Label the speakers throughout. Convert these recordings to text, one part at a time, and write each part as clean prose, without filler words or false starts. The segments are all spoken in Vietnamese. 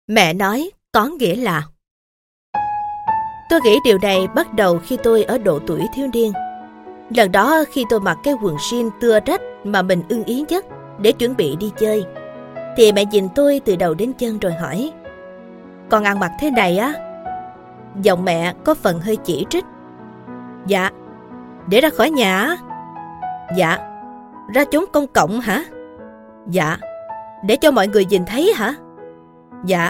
Speaker 1: Mẹ nói có nghĩa là. Tôi nghĩ điều này bắt đầu khi tôi ở độ tuổi thiếu niên. Lần đó khi tôi mặc cái quần jean tưa rách mà mình ưng ý nhất để chuẩn bị đi chơi, thì mẹ nhìn tôi từ đầu đến chân rồi hỏi: "Con ăn mặc thế này á?" Giọng mẹ có phần hơi chỉ trích. "Dạ." "Để ra khỏi nhà á?" "Dạ." "Ra chốn công cộng hả?" "Dạ." "Để cho mọi người nhìn thấy hả?" "Dạ."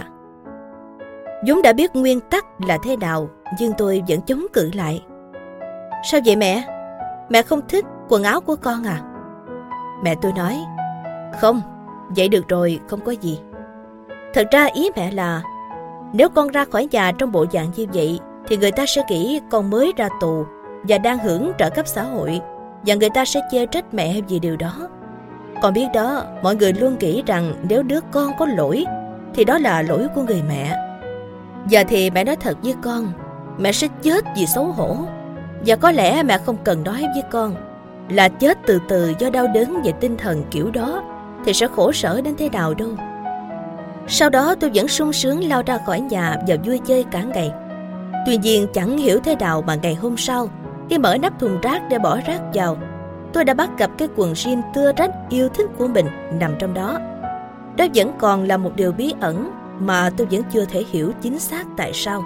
Speaker 1: vốn đã biết nguyên tắc là thế nào, nhưng tôi vẫn chống cự lại. "Sao vậy mẹ? Mẹ không thích quần áo của con à?" Mẹ tôi nói: "Không, vậy được rồi, không có gì." Thật ra ý mẹ là nếu con ra khỏi nhà trong bộ dạng như vậy thì người ta sẽ nghĩ con mới ra tù và đang hưởng trợ cấp xã hội, và người ta sẽ chê trách mẹ vì điều đó. Con biết đó, mọi người luôn nghĩ rằng nếu đứa con có lỗi thì đó là lỗi của người mẹ. Giờ thì mẹ nói thật với con, mẹ sẽ chết vì xấu hổ. Và có lẽ mẹ không cần nói với con là chết từ từ do đau đớn về tinh thần kiểu đó thì sẽ khổ sở đến thế nào đâu. Sau đó tôi vẫn sung sướng lao ra khỏi nhà và vui chơi cả ngày. Tuy nhiên chẳng hiểu thế nào mà ngày hôm sau, khi mở nắp thùng rác để bỏ rác vào, tôi đã bắt gặp cái quần jean tưa rách yêu thích của mình nằm trong đó. Đó vẫn còn là một điều bí ẩn mà tôi vẫn chưa thể hiểu chính xác tại sao.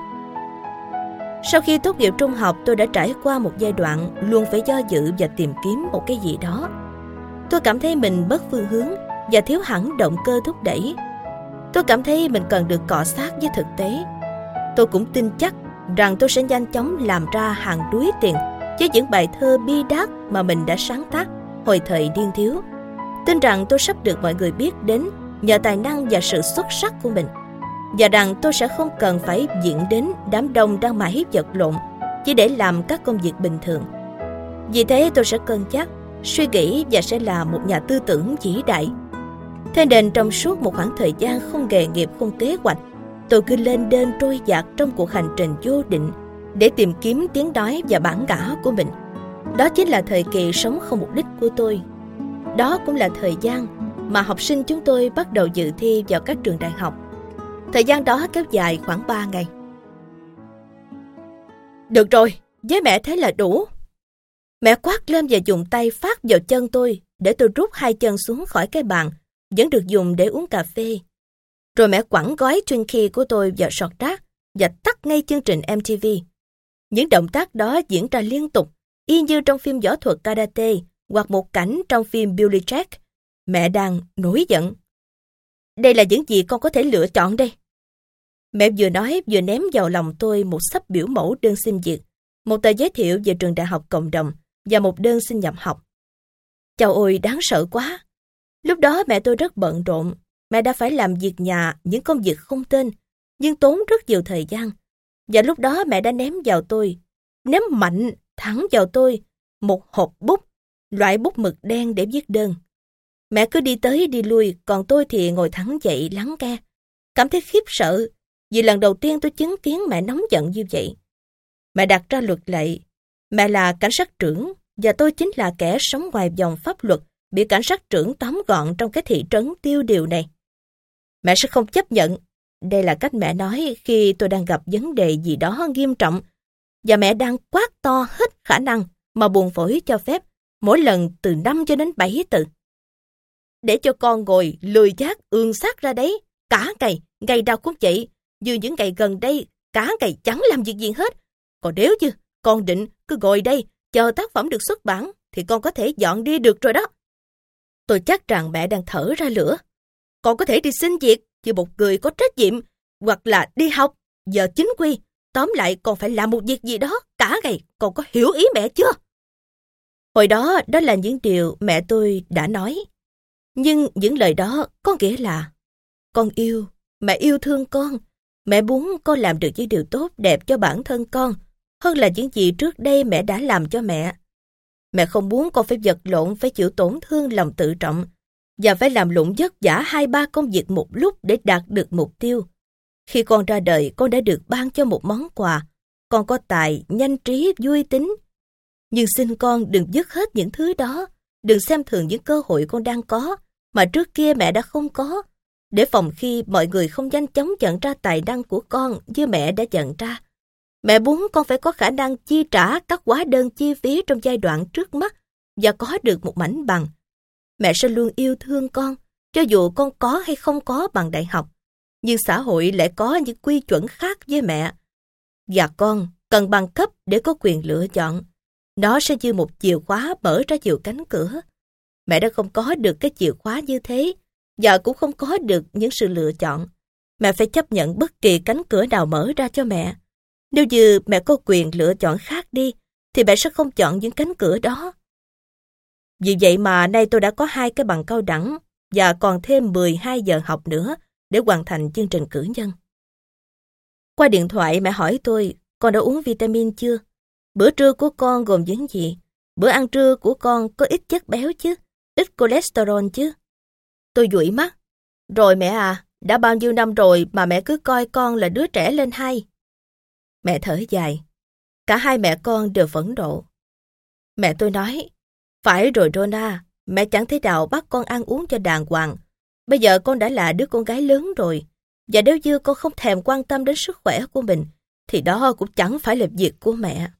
Speaker 1: Sau khi tốt nghiệp trung học, tôi đã trải qua một giai đoạn luôn phải do dự và tìm kiếm một cái gì đó. Tôi cảm thấy mình mất phương hướng và thiếu hẳn động cơ thúc đẩy. Tôi cảm thấy mình cần được cọ sát với thực tế. Tôi cũng tin chắc rằng tôi sẽ nhanh chóng làm ra hàng đuối tiền với những bài thơ bi đát mà mình đã sáng tác hồi thời niên thiếu. Tin rằng tôi sắp được mọi người biết đến nhờ tài năng và sự xuất sắc của mình, và rằng tôi sẽ không cần phải diện đến đám đông đang mãi vật lộn chỉ để làm các công việc bình thường. Vì thế tôi sẽ cân nhắc, suy nghĩ và sẽ là một nhà tư tưởng vĩ đại. Thế nên trong suốt một khoảng thời gian không nghề nghiệp, không kế hoạch, tôi cứ lên đên trôi dạt trong cuộc hành trình vô định để tìm kiếm tiếng nói và bản ngã của mình. Đó chính là thời kỳ sống không mục đích của tôi. Đó cũng là thời gian mà học sinh chúng tôi bắt đầu dự thi vào các trường đại học. Thời gian đó kéo dài khoảng 3 ngày. "Được rồi, với mẹ thế là đủ." Mẹ quát lên và dùng tay phát vào chân tôi để tôi rút hai chân xuống khỏi cái bàn vẫn được dùng để uống cà phê. Rồi mẹ quẳng gói Twinkie của tôi vào sọt rác và tắt ngay chương trình MTV. Những động tác đó diễn ra liên tục, y như trong phim võ thuật karate hoặc một cảnh trong phim Billy Jack. Mẹ đang nổi giận. "Đây là những gì con có thể lựa chọn đây." Mẹ vừa nói vừa ném vào lòng tôi một xấp biểu mẫu đơn xin việc, một tờ giới thiệu về trường đại học cộng đồng và một đơn xin nhập học. Chao ôi, đáng sợ quá. Lúc đó mẹ tôi rất bận rộn. Mẹ đã phải làm việc nhà, những công việc không tên, nhưng tốn rất nhiều thời gian. Và lúc đó mẹ đã ném mạnh thẳng vào tôi một hộp bút, loại bút mực đen để viết đơn. Mẹ cứ đi tới đi lui, còn tôi thì ngồi thẳng dậy lắng nghe, cảm thấy khiếp sợ vì lần đầu tiên tôi chứng kiến mẹ nóng giận như vậy. Mẹ đặt ra luật lệ. Mẹ là cảnh sát trưởng và tôi chính là kẻ sống ngoài vòng pháp luật, bị cảnh sát trưởng tóm gọn trong cái thị trấn tiêu điều này. Mẹ sẽ không chấp nhận. Đây là cách mẹ nói khi tôi đang gặp vấn đề gì đó nghiêm trọng và mẹ đang quát to hết khả năng mà buồng phổi cho phép, mỗi lần từ 5 cho đến 7 từ. "Để cho con ngồi lười nhác ương sát ra đấy, cả ngày nào cũng vậy, như những ngày gần đây, cả ngày chẳng làm việc gì hết. Còn nếu như con định cứ ngồi đây chờ tác phẩm được xuất bản thì con có thể dọn đi được rồi đó." Tôi chắc rằng mẹ đang thở ra lửa. "Con có thể đi xin việc như một người có trách nhiệm, hoặc là đi học giờ chính quy. Tóm lại con phải làm một việc gì đó cả ngày, con có hiểu ý mẹ chưa?" Hồi đó là những điều mẹ tôi đã nói. Nhưng những lời đó có nghĩa là con yêu, mẹ yêu thương con. Mẹ muốn con làm được những điều tốt đẹp cho bản thân con hơn là những gì trước đây mẹ đã làm cho mẹ. Mẹ không muốn con phải vật lộn, phải chịu tổn thương lòng tự trọng và phải làm lụng vất vả 2-3 công việc một lúc để đạt được mục tiêu. Khi con ra đời, con đã được ban cho một món quà. Con có tài, nhanh trí, vui tính. Nhưng xin con đừng dứt hết những thứ đó. Đừng xem thường những cơ hội con đang có mà trước kia mẹ đã không có. để phòng khi mọi người không nhanh chóng nhận ra tài năng của con như mẹ đã nhận ra. Mẹ muốn con phải có khả năng chi trả các hóa đơn chi phí trong giai đoạn trước mắt và có được một mảnh bằng. Mẹ sẽ luôn yêu thương con, cho dù con có hay không có bằng đại học. Nhưng xã hội lại có những quy chuẩn khác với mẹ. Và con cần bằng cấp để có quyền lựa chọn. Nó sẽ như một chìa khóa mở ra nhiều cánh cửa. Mẹ đã không có được cái chìa khóa như thế, và cũng không có được những sự lựa chọn. Mẹ phải chấp nhận bất kỳ cánh cửa nào mở ra cho mẹ. Nếu như mẹ có quyền lựa chọn khác đi, thì mẹ sẽ không chọn những cánh cửa đó. Vì vậy mà nay tôi đã có 2 cái bằng cao đẳng và còn thêm 12 giờ học nữa để hoàn thành chương trình cử nhân. Qua điện thoại mẹ hỏi tôi, con đã uống vitamin chưa? Bữa trưa của con gồm những gì? Bữa ăn trưa của con có ít chất béo chứ? Ít cholesterol chứ? Tôi dụi mắt. Rồi mẹ à, đã bao nhiêu năm rồi mà mẹ cứ coi con là đứa trẻ lên hay? Mẹ thở dài. Cả hai mẹ con đều phẫn nộ. Mẹ tôi nói, phải rồi Rona, mẹ chẳng thể nào bắt con ăn uống cho đàng hoàng. Bây giờ con đã là đứa con gái lớn rồi. Và nếu như con không thèm quan tâm đến sức khỏe của mình, thì đó cũng chẳng phải là việc của mẹ.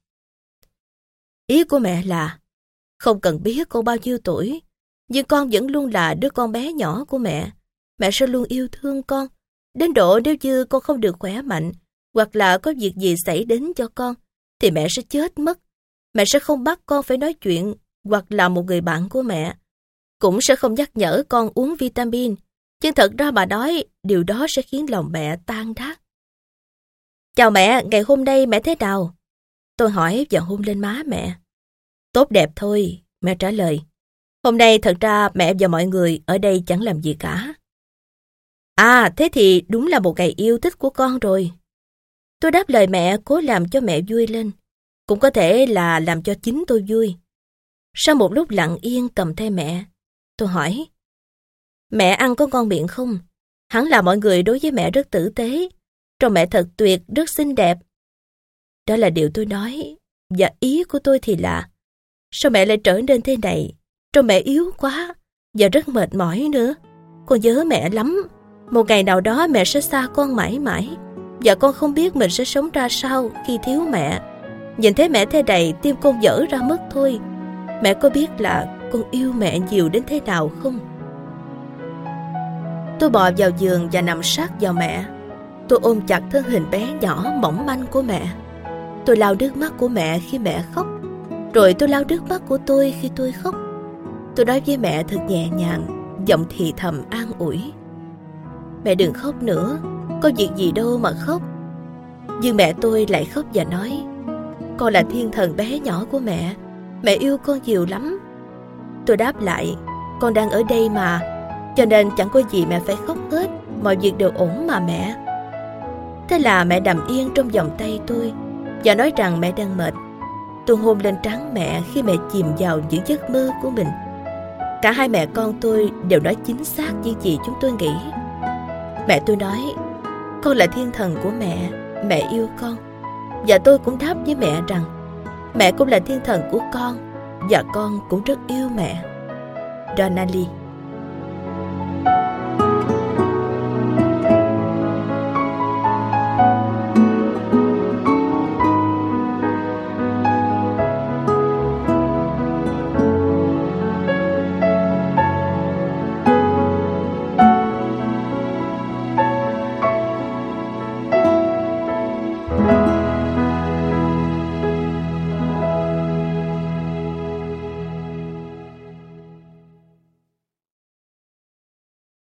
Speaker 1: Ý của mẹ là, không cần biết con bao nhiêu tuổi, nhưng con vẫn luôn là đứa con bé nhỏ của mẹ. Mẹ sẽ luôn yêu thương con, đến độ nếu như con không được khỏe mạnh, hoặc là có việc gì xảy đến cho con, thì mẹ sẽ chết mất. Mẹ sẽ không bắt con phải nói chuyện, hoặc là một người bạn của mẹ. Cũng sẽ không nhắc nhở con uống vitamin. Nhưng thật ra mà nói, điều đó sẽ khiến lòng mẹ tan nát. Chào mẹ, ngày hôm nay mẹ thế nào? Tôi hỏi và hôn lên má mẹ. Tốt đẹp thôi, mẹ trả lời. Hôm nay thật ra mẹ và mọi người ở đây chẳng làm gì cả. À, thế thì đúng là một ngày yêu thích của con rồi. Tôi đáp lời mẹ, cố làm cho mẹ vui lên. Cũng có thể là làm cho chính tôi vui. Sau một lúc lặng yên cầm tay mẹ, tôi hỏi. Mẹ ăn có ngon miệng không? Hẳn là mọi người đối với mẹ rất tử tế. Trông mẹ thật tuyệt, rất xinh đẹp. Đó là điều tôi nói. Và ý của tôi thì là, sao mẹ lại trở nên thế này? Trông mẹ yếu quá và rất mệt mỏi nữa. Con nhớ mẹ lắm. Một ngày nào đó mẹ sẽ xa con mãi mãi. Và con không biết mình sẽ sống ra sao khi thiếu mẹ. Nhìn thấy mẹ thế này, tim con vỡ ra mất thôi. Mẹ có biết là con yêu mẹ nhiều đến thế nào không? Tôi bò vào giường và nằm sát vào mẹ. Tôi ôm chặt thân hình bé nhỏ mỏng manh của mẹ. Tôi lau nước mắt của mẹ khi mẹ khóc. Rồi tôi lau nước mắt của tôi khi tôi khóc. Tôi nói với mẹ thật nhẹ nhàng, giọng thì thầm an ủi. Mẹ đừng khóc nữa, có việc gì đâu mà khóc. Nhưng mẹ tôi lại khóc và nói, con là thiên thần bé nhỏ của mẹ yêu con nhiều lắm. Tôi đáp lại, con đang ở đây mà, cho nên chẳng có gì mẹ phải khóc hết, mọi việc đều ổn mà mẹ. Thế là mẹ nằm yên trong vòng tay tôi và nói rằng mẹ đang mệt. Tôi hôn lên trán mẹ khi mẹ chìm vào những giấc mơ của mình. Cả hai mẹ con tôi đều nói chính xác những gì chúng tôi nghĩ. Mẹ tôi nói, con là thiên thần của mẹ yêu con. Và tôi cũng đáp với mẹ rằng, mẹ cũng là thiên thần của con, và con cũng rất yêu mẹ. Donali.